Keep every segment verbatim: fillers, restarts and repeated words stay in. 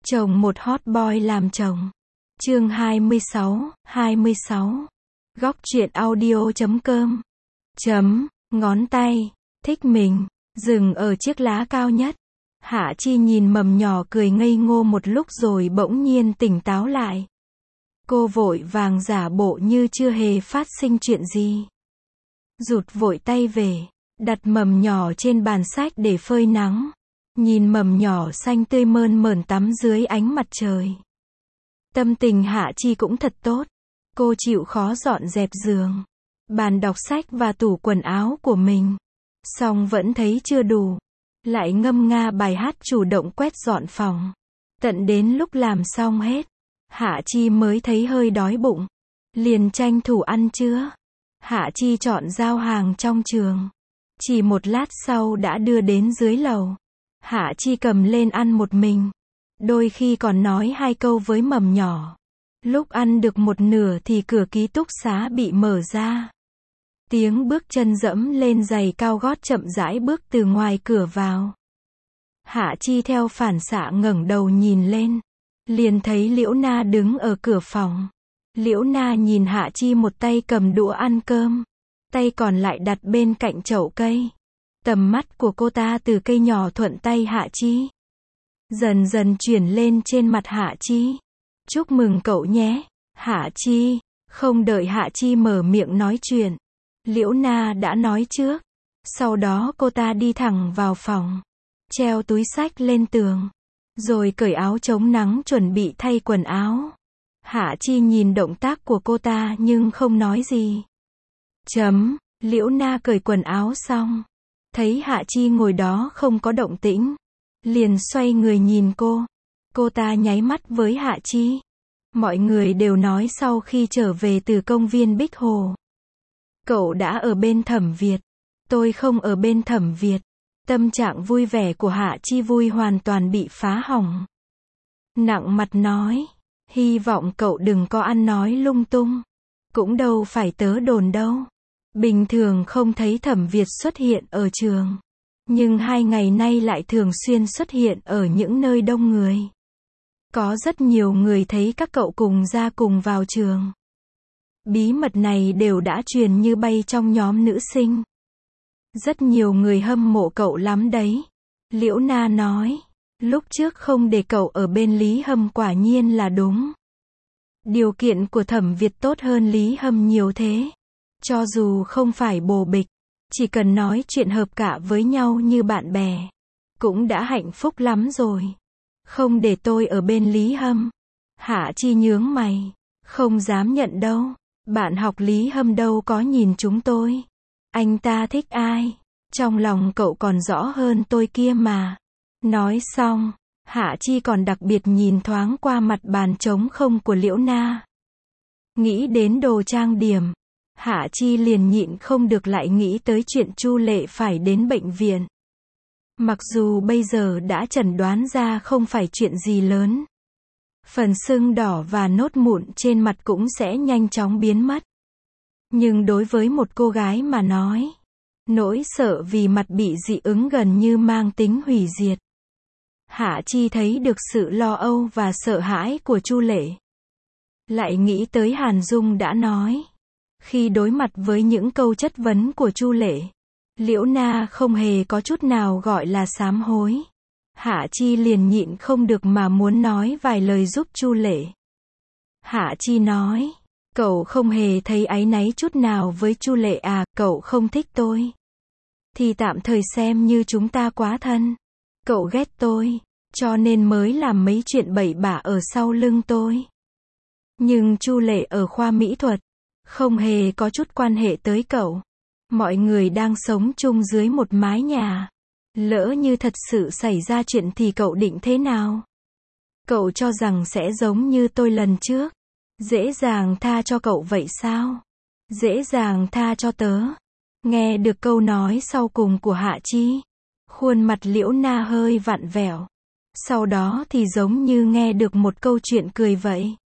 Chồng một hot boy làm chồng. Chương hai mươi sáu, hai mươi sáu. Góc truyện audio.com. Chấm, ngón tay, thích mình, dừng ở chiếc lá cao nhất. Hạ Chi nhìn mầm nhỏ cười ngây ngô một lúc rồi bỗng nhiên tỉnh táo lại. Cô vội vàng giả bộ như chưa hề phát sinh chuyện gì. Rụt vội tay về, đặt mầm nhỏ trên bàn sách để phơi nắng. Nhìn mầm nhỏ xanh tươi mơn mởn tắm dưới ánh mặt trời. Tâm tình Hạ Chi cũng thật tốt. Cô chịu khó dọn dẹp giường, bàn đọc sách và tủ quần áo của mình. Song vẫn thấy chưa đủ. Lại ngâm nga bài hát chủ động quét dọn phòng. Tận đến lúc làm xong hết, Hạ Chi mới thấy hơi đói bụng. Liền tranh thủ ăn trưa. Hạ Chi chọn giao hàng trong trường. Chỉ một lát sau đã đưa đến dưới lầu. Hạ Chi cầm lên ăn một mình. Đôi khi còn nói hai câu với mầm nhỏ. Lúc ăn được một nửa thì cửa ký túc xá bị mở ra. Tiếng bước chân dẫm lên giày cao gót chậm rãi bước từ ngoài cửa vào. Hạ Chi theo phản xạ ngẩng đầu nhìn lên. Liền thấy Liễu Na đứng ở cửa phòng. Liễu Na nhìn Hạ Chi một tay cầm đũa ăn cơm. Tay còn lại đặt bên cạnh chậu cây. Tầm mắt của cô ta từ cây nhỏ thuận tay Hạ Chi. Dần dần chuyển lên trên mặt Hạ Chi. Chúc mừng cậu nhé, Hạ Chi. Không đợi Hạ Chi mở miệng nói chuyện. Liễu Na đã nói trước. Sau đó cô ta đi thẳng vào phòng. Treo túi xách lên tường. Rồi cởi áo chống nắng chuẩn bị thay quần áo. Hạ Chi nhìn động tác của cô ta nhưng không nói gì. Chấm, Liễu Na cởi quần áo xong. Thấy Hạ Chi ngồi đó không có động tĩnh. Liền xoay người nhìn cô. Cô ta nháy mắt với Hạ Chi. Mọi người đều nói sau khi trở về từ công viên Bích Hồ. Cậu đã ở bên Thẩm Việt. Tôi không ở bên Thẩm Việt. Tâm trạng vui vẻ của Hạ Chi vui hoàn toàn bị phá hỏng. Nặng mặt nói. Hy vọng cậu đừng có ăn nói lung tung. Cũng đâu phải tớ đồn đâu. Bình thường không thấy Thẩm Việt xuất hiện ở trường. Nhưng hai ngày nay lại thường xuyên xuất hiện ở những nơi đông người. Có rất nhiều người thấy các cậu cùng ra cùng vào trường. Bí mật này đều đã truyền như bay trong nhóm nữ sinh. Rất nhiều người hâm mộ cậu lắm đấy. Liễu Na nói. Lúc trước không để cậu ở bên Lý Hâm quả nhiên là đúng. Điều kiện của Thẩm Việt tốt hơn Lý Hâm nhiều thế. Cho dù không phải bồ bịch, chỉ cần nói chuyện hợp cả với nhau như bạn bè, cũng đã hạnh phúc lắm rồi. Không để tôi ở bên Lý Hâm. Hạ Chi nhướng mày. Không dám nhận đâu. Bạn học Lý Hâm đâu có nhìn chúng tôi. Anh ta thích ai? Trong lòng cậu còn rõ hơn tôi kia mà. Nói xong, Hạ Chi còn đặc biệt nhìn thoáng qua mặt bàn trống không của Liễu Na. Nghĩ đến đồ trang điểm, Hạ Chi liền nhịn không được lại nghĩ tới chuyện Chu Lệ phải đến bệnh viện. Mặc dù bây giờ đã chẩn đoán ra không phải chuyện gì lớn. Phần sưng đỏ và nốt mụn trên mặt cũng sẽ nhanh chóng biến mất. Nhưng đối với một cô gái mà nói, nỗi sợ vì mặt bị dị ứng gần như mang tính hủy diệt. Hạ Chi thấy được sự lo âu và sợ hãi của Chu Lệ. Lại nghĩ tới Hàn Dung đã nói. Khi đối mặt với những câu chất vấn của Chu Lệ, Liễu Na không hề có chút nào gọi là sám hối. Hạ Chi liền nhịn không được mà muốn nói vài lời giúp Chu Lệ. Hạ Chi nói. Cậu không hề thấy áy náy chút nào với Chu Lệ à, cậu không thích tôi. Thì tạm thời xem như chúng ta quá thân. Cậu ghét tôi, cho nên mới làm mấy chuyện bậy bạ ở sau lưng tôi. Nhưng Chu Lệ ở khoa mỹ thuật, không hề có chút quan hệ tới cậu. Mọi người đang sống chung dưới một mái nhà. Lỡ như thật sự xảy ra chuyện thì cậu định thế nào? Cậu cho rằng sẽ giống như tôi lần trước. Dễ dàng tha cho cậu vậy sao? Dễ dàng tha cho tớ. Nghe được câu nói sau cùng của Hạ Chi, khuôn mặt Liễu Na hơi vặn vẹo. Sau đó thì giống như nghe được một câu chuyện cười vậy.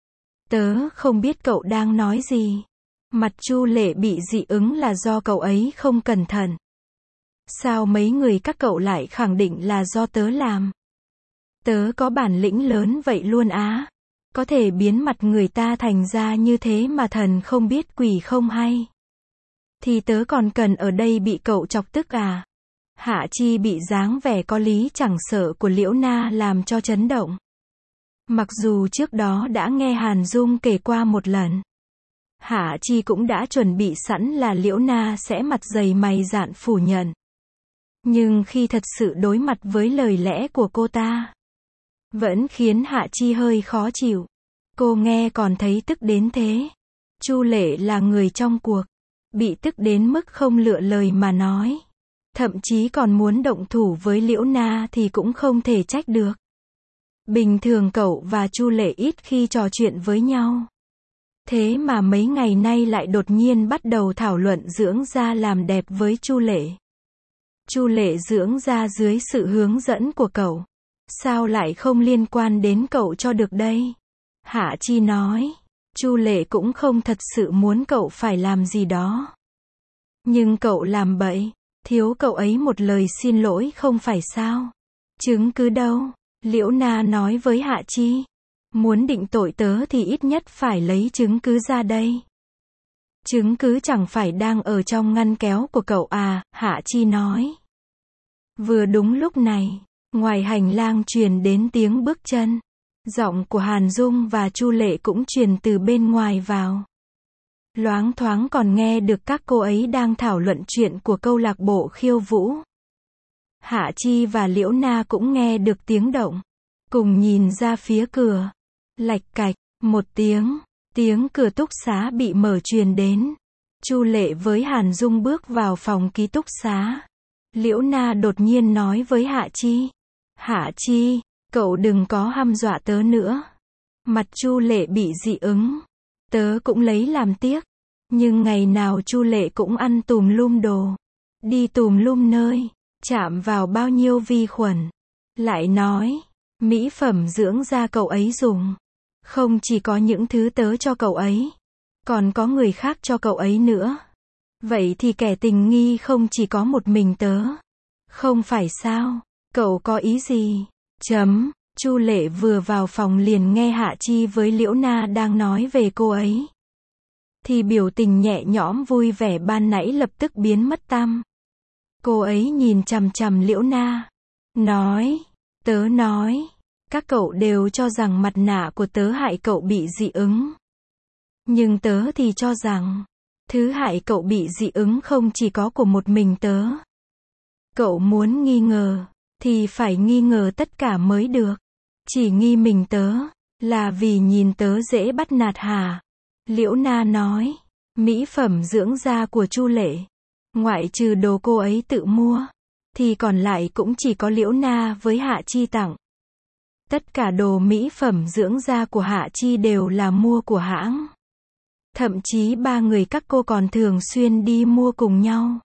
Tớ không biết cậu đang nói gì. Mặt Chu Lệ bị dị ứng là do cậu ấy không cẩn thận. Sao mấy người các cậu lại khẳng định là do tớ làm? Tớ có bản lĩnh lớn vậy luôn á. Có thể biến mặt người ta thành ra như thế mà thần không biết quỷ không hay. Thì tớ còn cần ở đây bị cậu chọc tức à? Hạ Chi bị dáng vẻ có lý chẳng sợ của Liễu Na làm cho chấn động. Mặc dù trước đó đã nghe Hàn Dung kể qua một lần. Hạ Chi cũng đã chuẩn bị sẵn là Liễu Na sẽ mặt dày mày dạn phủ nhận. Nhưng khi thật sự đối mặt với lời lẽ của cô ta, vẫn khiến Hạ Chi hơi khó chịu. Cô nghe còn thấy tức đến thế. Chu Lệ là người trong cuộc, bị tức đến mức không lựa lời mà nói. Thậm chí còn muốn động thủ với Liễu Na thì cũng không thể trách được. Bình thường cậu và Chu Lệ ít khi trò chuyện với nhau. Thế mà mấy ngày nay lại đột nhiên bắt đầu thảo luận dưỡng da làm đẹp với Chu Lệ. Chu Lệ dưỡng da dưới sự hướng dẫn của cậu. Sao lại không liên quan đến cậu cho được đây? Hạ Chi nói. Chu Lệ cũng không thật sự muốn cậu phải làm gì đó. Nhưng cậu làm bậy, thiếu cậu ấy một lời xin lỗi không phải sao? Chứng cứ đâu? Liễu Na nói với Hạ Chi. Muốn định tội tớ thì ít nhất phải lấy chứng cứ ra đây. Chứng cứ chẳng phải đang ở trong ngăn kéo của cậu à? Hạ Chi nói. Vừa đúng lúc này, ngoài hành lang truyền đến tiếng bước chân. Giọng của Hàn Dung và Chu Lệ cũng truyền từ bên ngoài vào. Loáng thoáng còn nghe được các cô ấy đang thảo luận chuyện của câu lạc bộ khiêu vũ. Hạ Chi và Liễu Na cũng nghe được tiếng động. Cùng nhìn ra phía cửa. Lạch cạch, một tiếng, tiếng cửa túc xá bị mở truyền đến. Chu Lệ với Hàn Dung bước vào phòng ký túc xá. Liễu Na đột nhiên nói với Hạ Chi. Hạ Chi, cậu đừng có hăm dọa tớ nữa. Mặt Chu Lệ bị dị ứng. Tớ cũng lấy làm tiếc. Nhưng ngày nào Chu Lệ cũng ăn tùm lum đồ. Đi tùm lum nơi. Chạm vào bao nhiêu vi khuẩn. Lại nói, mỹ phẩm dưỡng da cậu ấy dùng. Không chỉ có những thứ tớ cho cậu ấy. Còn có người khác cho cậu ấy nữa. Vậy thì kẻ tình nghi không chỉ có một mình tớ. Không phải sao? Cậu có ý gì? Chấm. Chu Lệ vừa vào phòng liền nghe Hạ Chi với Liễu Na đang nói về cô ấy. Thì biểu tình nhẹ nhõm vui vẻ ban nãy lập tức biến mất tăm. Cô ấy nhìn chằm chằm Liễu Na. Nói. Tớ nói. Các cậu đều cho rằng mặt nạ của tớ hại cậu bị dị ứng. Nhưng tớ thì cho rằng, thứ hại cậu bị dị ứng không chỉ có của một mình tớ. Cậu muốn nghi ngờ, thì phải nghi ngờ tất cả mới được. Chỉ nghi mình tớ, là vì nhìn tớ dễ bắt nạt hả? Liễu Na nói, mỹ phẩm dưỡng da của Chu Lệ, ngoại trừ đồ cô ấy tự mua, thì còn lại cũng chỉ có Liễu Na với Hạ Chi tặng. Tất cả đồ mỹ phẩm dưỡng da của Hạ Chi đều là mua của hãng. Thậm chí ba người các cô còn thường xuyên đi mua cùng nhau.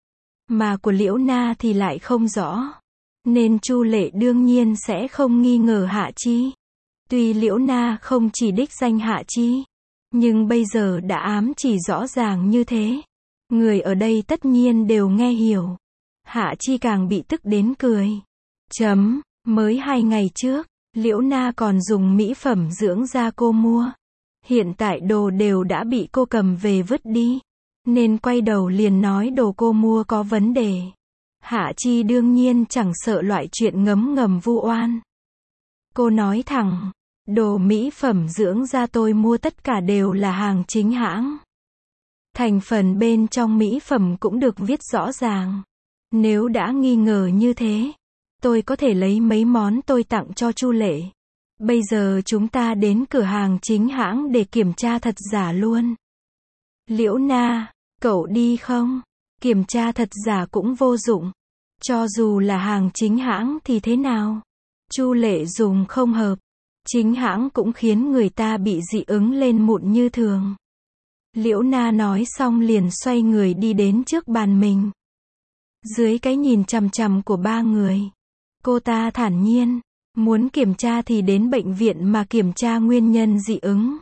Mà của Liễu Na thì lại không rõ. Nên Chu Lệ đương nhiên sẽ không nghi ngờ Hạ Chi. Tuy Liễu Na không chỉ đích danh Hạ Chi, nhưng bây giờ đã ám chỉ rõ ràng như thế. Người ở đây tất nhiên đều nghe hiểu. Hạ Chi càng bị tức đến cười. Chấm, mới hai ngày trước, Liễu Na còn dùng mỹ phẩm dưỡng da cô mua. Hiện tại đồ đều đã bị cô cầm về vứt đi. Nên quay đầu liền nói đồ cô mua có vấn đề. Hạ Chi đương nhiên chẳng sợ loại chuyện ngấm ngầm vu oan. Cô nói thẳng, đồ mỹ phẩm dưỡng da tôi mua tất cả đều là hàng chính hãng. Thành phần bên trong mỹ phẩm cũng được viết rõ ràng. Nếu đã nghi ngờ như thế, tôi có thể lấy mấy món tôi tặng cho Chu Lệ. Bây giờ chúng ta đến cửa hàng chính hãng để kiểm tra thật giả luôn. Liễu Na, cậu đi không? Kiểm tra thật giả cũng vô dụng. Cho dù là hàng chính hãng thì thế nào? Chu Lệ dùng không hợp. Chính hãng cũng khiến người ta bị dị ứng lên mụn như thường. Liễu Na nói xong liền xoay người đi đến trước bàn mình. Dưới cái nhìn chằm chằm của ba người, cô ta thản nhiên, muốn kiểm tra thì đến bệnh viện mà kiểm tra nguyên nhân dị ứng.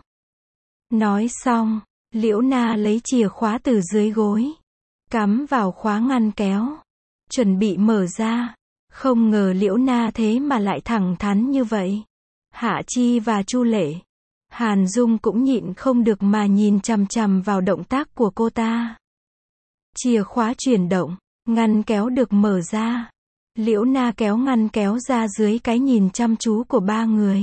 Nói xong, Liễu Na lấy chìa khóa từ dưới gối, cắm vào khóa ngăn kéo, chuẩn bị mở ra. Không ngờ Liễu Na thế mà lại thẳng thắn như vậy. Hạ Chi và Chu Lệ, Hàn Dung cũng nhịn không được mà nhìn chằm chằm vào động tác của cô ta. Chìa khóa chuyển động, ngăn kéo được mở ra. Liễu Na kéo ngăn kéo ra dưới cái nhìn chăm chú của ba người.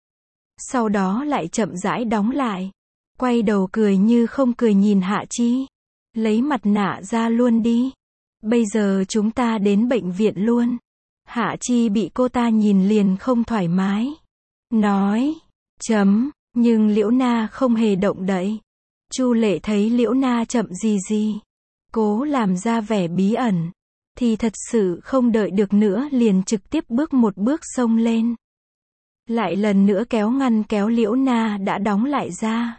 Sau đó lại chậm rãi đóng lại. Quay đầu cười như không cười nhìn Hạ Chi. Lấy mặt nạ ra luôn đi. Bây giờ chúng ta đến bệnh viện luôn. Hạ Chi bị cô ta nhìn liền không thoải mái. Nói, chấm, nhưng Liễu Na không hề động đậy. Chu Lệ thấy Liễu Na chậm gì gì, cố làm ra vẻ bí ẩn, thì thật sự không đợi được nữa liền trực tiếp bước một bước xông lên. Lại lần nữa kéo ngăn kéo Liễu Na đã đóng lại ra.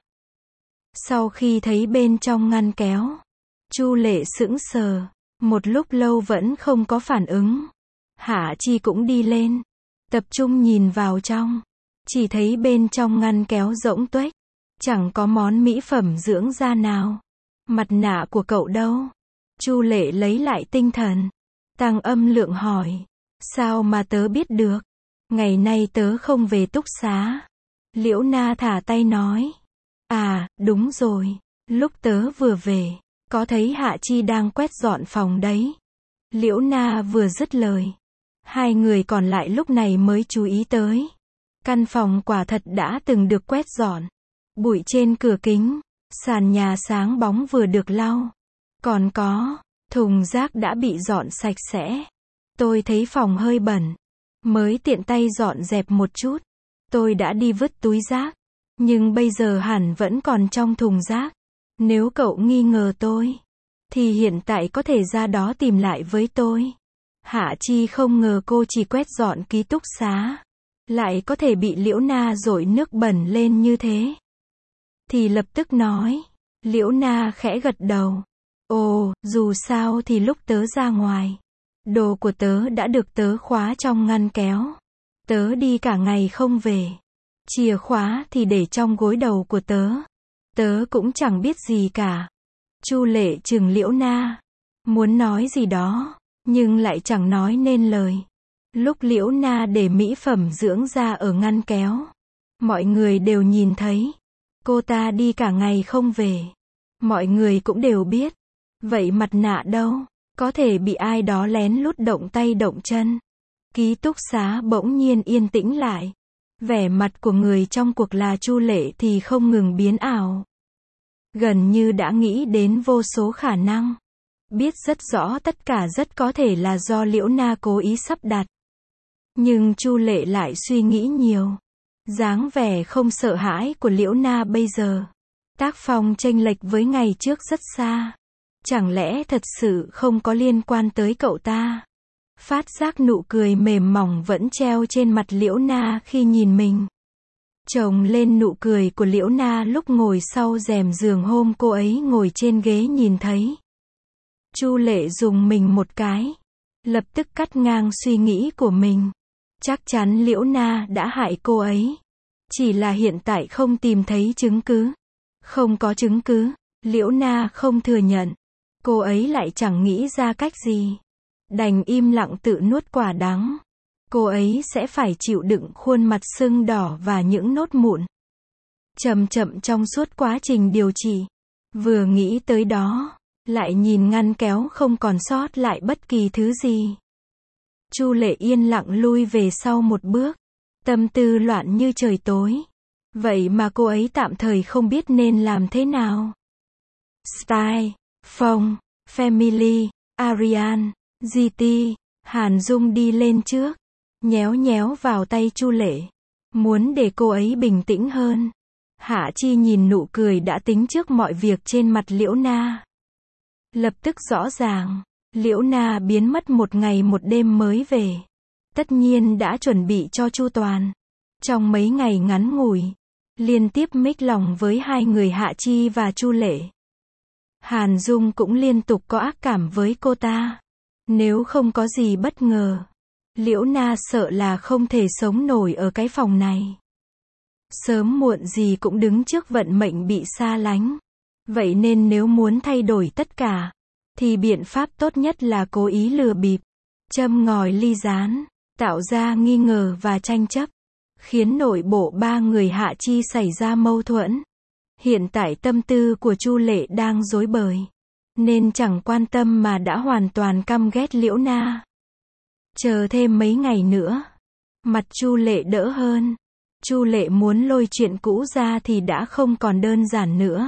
Sau khi thấy bên trong ngăn kéo, Chu Lệ sững sờ, một lúc lâu vẫn không có phản ứng. Hạ Chi cũng đi lên, tập trung nhìn vào trong, chỉ thấy bên trong ngăn kéo rỗng tuếch, chẳng có món mỹ phẩm dưỡng da nào. Mặt nạ của cậu đâu? Chu Lệ lấy lại tinh thần, tăng âm lượng hỏi, sao mà tớ biết được? Ngày nay tớ không về túc xá. Liễu Na thả tay nói, à, đúng rồi, lúc tớ vừa về, có thấy Hạ Chi đang quét dọn phòng đấy. Liễu Na vừa dứt lời, hai người còn lại lúc này mới chú ý tới. Căn phòng quả thật đã từng được quét dọn. Bụi trên cửa kính, sàn nhà sáng bóng vừa được lau. Còn có, thùng rác đã bị dọn sạch sẽ. Tôi thấy phòng hơi bẩn, mới tiện tay dọn dẹp một chút. Tôi đã đi vứt túi rác, nhưng bây giờ hẳn vẫn còn trong thùng rác. Nếu cậu nghi ngờ tôi, thì hiện tại có thể ra đó tìm lại với tôi. Hạ Chi không ngờ cô chỉ quét dọn ký túc xá, lại có thể bị Liễu Na dội nước bẩn lên như thế. Thì lập tức nói. Liễu Na khẽ gật đầu. Ồ, dù sao thì lúc tớ ra ngoài, đồ của tớ đã được tớ khóa trong ngăn kéo. Tớ đi cả ngày không về. Chìa khóa thì để trong gối đầu của tớ. Tớ cũng chẳng biết gì cả. Chu Lệ trừng Liễu Na, muốn nói gì đó, nhưng lại chẳng nói nên lời. Lúc Liễu Na để mỹ phẩm dưỡng da ở ngăn kéo, mọi người đều nhìn thấy. Cô ta đi cả ngày không về. Mọi người cũng đều biết. Vậy mặt nạ đâu? Có thể bị ai đó lén lút động tay động chân. Ký túc xá bỗng nhiên yên tĩnh lại. Vẻ mặt của người trong cuộc là Chu Lệ thì không ngừng biến ảo. Gần như đã nghĩ đến vô số khả năng. Biết rất rõ tất cả rất có thể là do Liễu Na cố ý sắp đặt. Nhưng Chu Lệ lại suy nghĩ nhiều. Dáng vẻ không sợ hãi của Liễu Na bây giờ, tác phong chênh lệch với ngày trước rất xa. Chẳng lẽ thật sự không có liên quan tới cậu ta? Phát giác nụ cười mềm mỏng vẫn treo trên mặt Liễu Na khi nhìn mình. Chồng lên nụ cười của Liễu Na lúc ngồi sau rèm giường hôm cô ấy ngồi trên ghế nhìn thấy. Chu Lệ dùng mình một cái, lập tức cắt ngang suy nghĩ của mình. Chắc chắn Liễu Na đã hại cô ấy. Chỉ là hiện tại không tìm thấy chứng cứ. Không có chứng cứ, Liễu Na không thừa nhận. Cô ấy lại chẳng nghĩ ra cách gì. Đành im lặng tự nuốt quả đắng. Cô ấy sẽ phải chịu đựng khuôn mặt sưng đỏ và những nốt mụn. Chậm chậm trong suốt quá trình điều trị. Vừa nghĩ tới đó, lại nhìn ngăn kéo không còn sót lại bất kỳ thứ gì. Chu Lệ yên lặng lui về sau một bước. Tâm tư loạn như trời tối. Vậy mà cô ấy tạm thời không biết nên làm thế nào. Style, Phong, Family, Ariane, giê tê, Hàn Dung đi lên trước. Nhéo nhéo vào tay Chu Lệ. Muốn để cô ấy bình tĩnh hơn. Hạ Chi nhìn nụ cười đã tính trước mọi việc trên mặt Liễu Na. Lập tức rõ ràng. Liễu Na biến mất một ngày một đêm mới về. Tất nhiên đã chuẩn bị cho chu toàn. Trong mấy ngày ngắn ngủi, liên tiếp mích lòng với hai người Hạ Chi và Chu Lệ. Hàn Dung cũng liên tục có ác cảm với cô ta. Nếu không có gì bất ngờ, Liễu Na sợ là không thể sống nổi ở cái phòng này. Sớm muộn gì cũng đứng trước vận mệnh bị xa lánh. Vậy nên nếu muốn thay đổi tất cả, thì biện pháp tốt nhất là cố ý lừa bịp. châm ngòi ly gián, tạo ra nghi ngờ và tranh chấp, khiến nội bộ ba người Hạ Chi xảy ra mâu thuẫn. Hiện tại tâm tư của Chu Lệ đang rối bời, nên chẳng quan tâm mà đã hoàn toàn căm ghét Liễu Na. Chờ thêm mấy ngày nữa, mặt Chu Lệ đỡ hơn. Chu Lệ muốn lôi chuyện cũ ra thì đã không còn đơn giản nữa.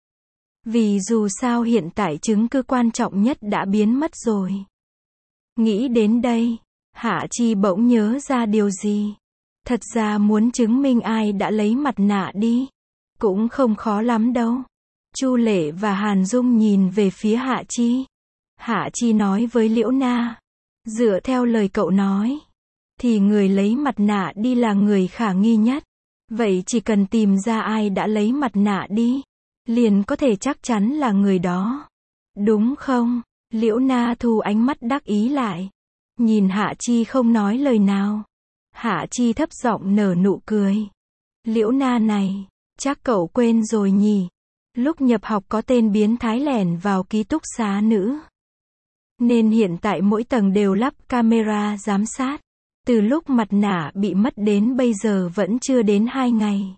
Vì dù sao hiện tại chứng cứ quan trọng nhất đã biến mất rồi. Nghĩ đến đây, Hạ Chi bỗng nhớ ra điều gì. Thật ra muốn chứng minh ai đã lấy mặt nạ đi, cũng không khó lắm đâu. Chu Lệ và Hàn Dung nhìn về phía Hạ Chi. Hạ Chi nói với Liễu Na, dựa theo lời cậu nói, thì người lấy mặt nạ đi là người khả nghi nhất. Vậy chỉ cần tìm ra ai đã lấy mặt nạ đi, liền có thể chắc chắn là người đó. Đúng không? Liễu Na thu ánh mắt đắc ý lại. Nhìn Hạ Chi không nói lời nào. Hạ Chi thấp giọng nở nụ cười. Liễu Na này, chắc cậu quên rồi nhỉ? Lúc nhập học có tên biến thái lẻn vào ký túc xá nữ. Nên hiện tại mỗi tầng đều lắp camera giám sát. Từ lúc mặt nạ bị mất đến bây giờ vẫn chưa đến hai ngày.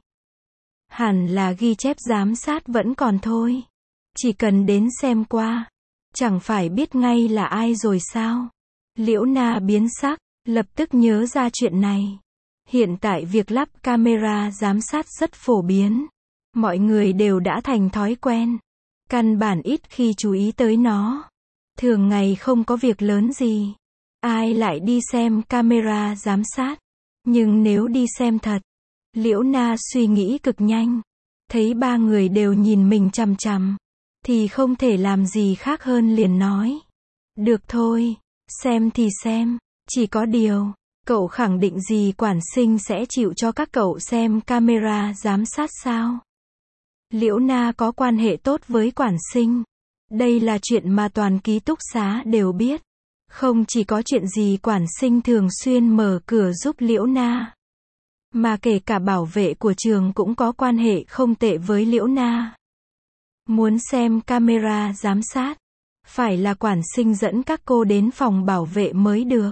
Hẳn là ghi chép giám sát vẫn còn thôi. Chỉ cần đến xem qua, chẳng phải biết ngay là ai rồi sao? Liễu Na biến sắc, lập tức nhớ ra chuyện này. Hiện tại việc lắp camera giám sát rất phổ biến. Mọi người đều đã thành thói quen. Căn bản ít khi chú ý tới nó. Thường ngày không có việc lớn gì, ai lại đi xem camera giám sát. Nhưng nếu đi xem thật, Liễu Na suy nghĩ cực nhanh. Thấy ba người đều nhìn mình chằm chằm, thì không thể làm gì khác hơn liền nói. Được thôi, xem thì xem. Chỉ có điều, cậu khẳng định gì quản sinh sẽ chịu cho các cậu xem camera giám sát sao? Liễu Na có quan hệ tốt với quản sinh. Đây là chuyện mà toàn ký túc xá đều biết. Không chỉ có chuyện gì quản sinh thường xuyên mở cửa giúp Liễu Na, mà kể cả bảo vệ của trường cũng có quan hệ không tệ với Liễu Na. Muốn xem camera giám sát, phải là quản sinh dẫn các cô đến phòng bảo vệ mới được.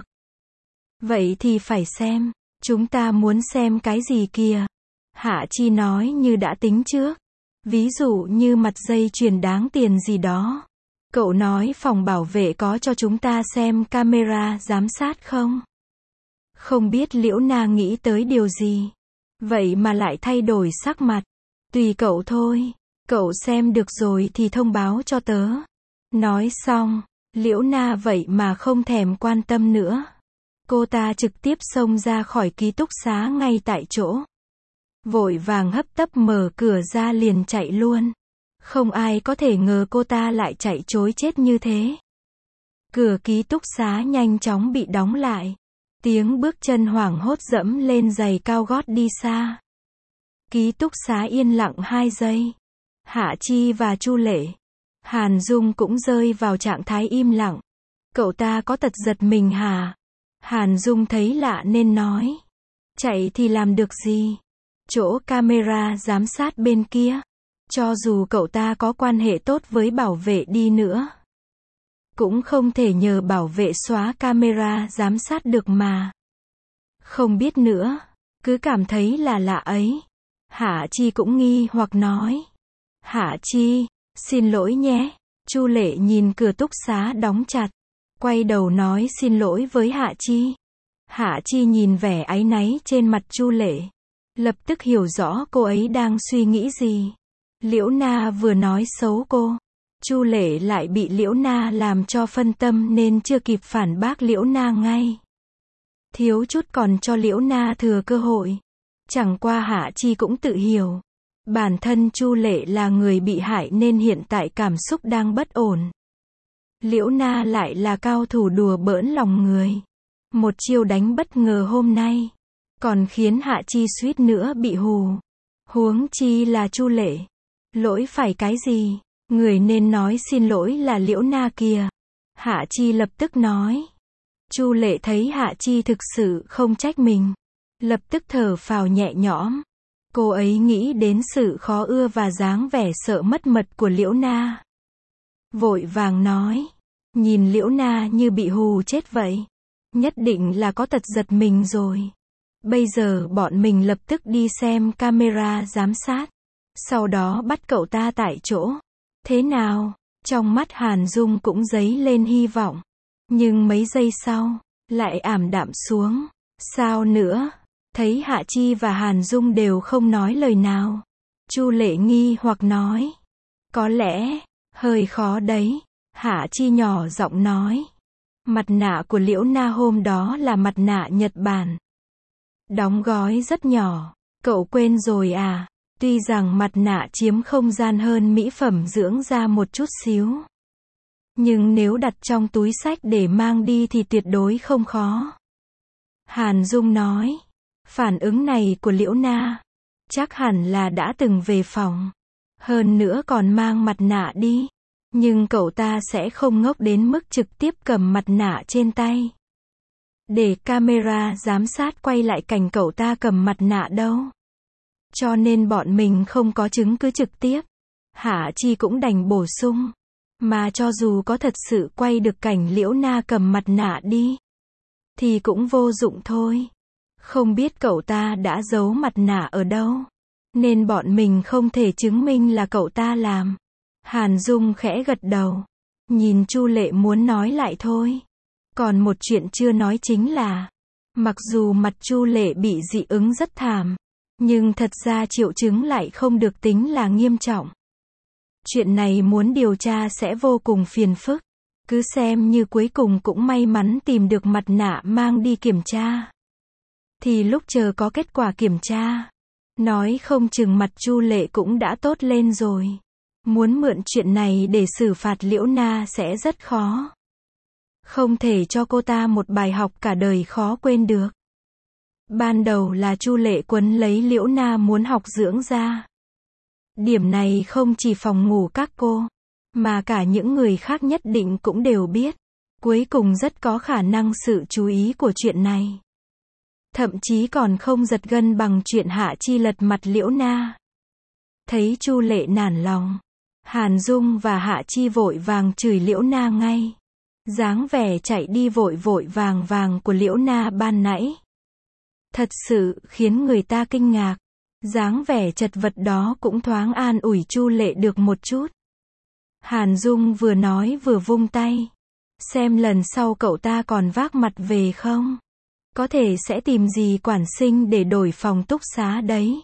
Vậy thì phải xem, chúng ta muốn xem cái gì kìa? Hạ Chi nói như đã tính trước. Ví dụ như mặt dây chuyền đáng tiền gì đó. Cậu nói phòng bảo vệ có cho chúng ta xem camera giám sát không? Không biết Liễu Na nghĩ tới điều gì. Vậy mà lại thay đổi sắc mặt. Tùy cậu thôi. Cậu xem được rồi thì thông báo cho tớ. Nói xong, Liễu Na vậy mà không thèm quan tâm nữa. Cô ta trực tiếp xông ra khỏi ký túc xá ngay tại chỗ. Vội vàng hấp tấp mở cửa ra liền chạy luôn. Không ai có thể ngờ cô ta lại chạy trối chết như thế. Cửa ký túc xá nhanh chóng bị đóng lại. Tiếng bước chân hoảng hốt dẫm lên giày cao gót đi xa. Ký túc xá yên lặng hai giây. Hạ Chi và Chu Lệ, Hàn Dung cũng rơi vào trạng thái im lặng. Cậu ta có tật giật mình hả? Hàn Dung thấy lạ nên nói. Chạy thì làm được gì? Chỗ camera giám sát bên kia. Cho dù cậu ta có quan hệ tốt với bảo vệ đi nữa, cũng không thể nhờ bảo vệ xóa camera giám sát được mà. Không biết nữa, cứ cảm thấy là lạ ấy. Hạ Chi cũng nghi hoặc nói. Hạ Chi, xin lỗi nhé. Chu Lệ nhìn cửa túc xá đóng chặt, quay đầu nói xin lỗi với Hạ Chi. Hạ Chi nhìn vẻ áy náy trên mặt Chu Lệ, lập tức hiểu rõ cô ấy đang suy nghĩ gì. Liễu Na vừa nói xấu cô, Chu Lệ lại bị Liễu Na làm cho phân tâm nên chưa kịp phản bác Liễu Na ngay. Thiếu chút còn cho Liễu Na thừa cơ hội. Chẳng qua Hạ Chi cũng tự hiểu. Bản thân Chu Lệ là người bị hại nên hiện tại cảm xúc đang bất ổn. Liễu Na lại là cao thủ đùa bỡn lòng người. Một chiêu đánh bất ngờ hôm nay, còn khiến Hạ Chi suýt nữa bị hù. Huống chi là Chu Lệ. Lỗi phải cái gì? Người nên nói xin lỗi là Liễu Na kìa. Hạ Chi lập tức nói. Chu Lệ thấy Hạ Chi thực sự không trách mình, lập tức thở phào nhẹ nhõm. Cô ấy nghĩ đến sự khó ưa và dáng vẻ sợ mất mật của Liễu Na. Vội vàng nói. Nhìn Liễu Na như bị hù chết vậy. Nhất định là có tật giật mình rồi. Bây giờ bọn mình lập tức đi xem camera giám sát. Sau đó bắt cậu ta tại chỗ. Thế nào? Trong mắt Hàn Dung cũng dấy lên hy vọng. Nhưng mấy giây sau, lại ảm đạm xuống. Sao nữa? Thấy Hạ Chi và Hàn Dung đều không nói lời nào. Chu Lệ nghi hoặc nói. Có lẽ, hơi khó đấy. Hạ Chi nhỏ giọng nói. Mặt nạ của Liễu Na hôm đó là mặt nạ Nhật Bản. Đóng gói rất nhỏ. Cậu quên rồi à? Tuy rằng mặt nạ chiếm không gian hơn mỹ phẩm dưỡng da một chút xíu. Nhưng nếu đặt trong túi xách để mang đi thì tuyệt đối không khó. Hàn Dung nói. Phản ứng này của Liễu Na, chắc hẳn là đã từng về phòng. Hơn nữa còn mang mặt nạ đi. Nhưng cậu ta sẽ không ngốc đến mức trực tiếp cầm mặt nạ trên tay. Để camera giám sát quay lại cảnh cậu ta cầm mặt nạ đâu. Cho nên bọn mình không có chứng cứ trực tiếp. Hạ Chi cũng đành bổ sung. Mà cho dù có thật sự quay được cảnh Liễu Na cầm mặt nạ đi, thì cũng vô dụng thôi. Không biết cậu ta đã giấu mặt nạ ở đâu. Nên bọn mình không thể chứng minh là cậu ta làm. Hàn Dung khẽ gật đầu. Nhìn Chu Lệ muốn nói lại thôi. Còn một chuyện chưa nói chính là, mặc dù mặt Chu Lệ bị dị ứng rất thảm, nhưng thật ra triệu chứng lại không được tính là nghiêm trọng. Chuyện này muốn điều tra sẽ vô cùng phiền phức. Cứ xem như cuối cùng cũng may mắn tìm được mặt nạ mang đi kiểm tra. Thì lúc chờ có kết quả kiểm tra, nói không chừng mặt Chu Lệ cũng đã tốt lên rồi. Muốn mượn chuyện này để xử phạt Liễu Na sẽ rất khó. Không thể cho cô ta một bài học cả đời khó quên được. Ban đầu là Chu Lệ quấn lấy Liễu Na muốn học dưỡng da. Điểm này không chỉ phòng ngủ các cô, mà cả những người khác nhất định cũng đều biết. Cuối cùng rất có khả năng sự chú ý của chuyện này. Thậm chí còn không giật gân bằng chuyện Hạ Chi lật mặt Liễu Na. Thấy Chu Lệ nản lòng, Hàn Dung và Hạ Chi vội vàng chửi Liễu Na ngay. Dáng vẻ chạy đi vội vội vàng vàng của Liễu Na ban nãy, thật sự khiến người ta kinh ngạc. Dáng vẻ chật vật đó cũng thoáng an ủi Chu Lệ được một chút. Hàn Dung vừa nói vừa vung tay. Xem lần sau cậu ta còn vác mặt về không? Có thể sẽ tìm gì quản sinh để đổi phòng túc xá đấy.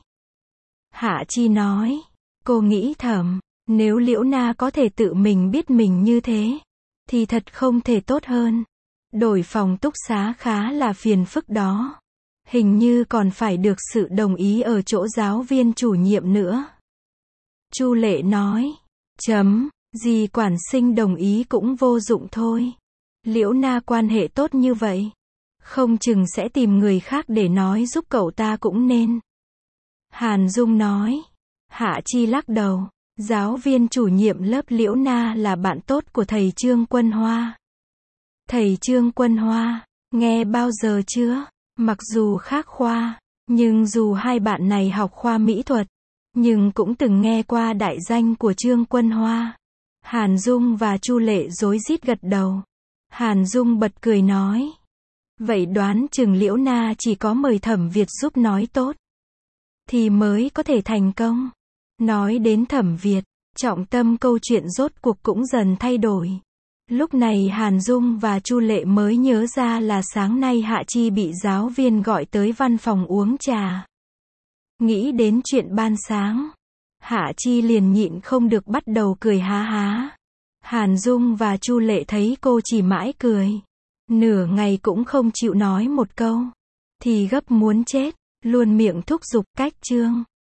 Hạ Chi nói. Cô nghĩ thầm, nếu Liễu Na có thể tự mình biết mình như thế, thì thật không thể tốt hơn. Đổi phòng túc xá khá là phiền phức đó. Hình như còn phải được sự đồng ý ở chỗ giáo viên chủ nhiệm nữa. Chu Lệ nói. Chấm, gì quản sinh đồng ý cũng vô dụng thôi. Liễu Na quan hệ tốt như vậy, không chừng sẽ tìm người khác để nói giúp cậu ta cũng nên. Hàn Dung nói. Hạ Chi lắc đầu. Giáo viên chủ nhiệm lớp Liễu Na là bạn tốt của thầy Trương Quân Hoa. Thầy Trương Quân Hoa, nghe bao giờ chưa? Mặc dù khác khoa, nhưng dù hai bạn này học khoa mỹ thuật, nhưng cũng từng nghe qua đại danh của Trương Quân Hoa. Hàn Dung và Chu Lệ rối rít gật đầu. Hàn Dung bật cười nói. Vậy đoán chừng Liễu Na chỉ có mời Thẩm Việt giúp nói tốt, thì mới có thể thành công. Nói đến Thẩm Việt, trọng tâm câu chuyện rốt cuộc cũng dần thay đổi. Lúc này Hàn Dung và Chu Lệ mới nhớ ra là sáng nay Hạ Chi bị giáo viên gọi tới văn phòng uống trà. Nghĩ đến chuyện ban sáng, Hạ Chi liền nhịn không được bắt đầu cười há há. Hàn Dung và Chu Lệ thấy cô chỉ mãi cười, nửa ngày cũng không chịu nói một câu, thì gấp muốn chết, luôn miệng thúc giục cách Trương.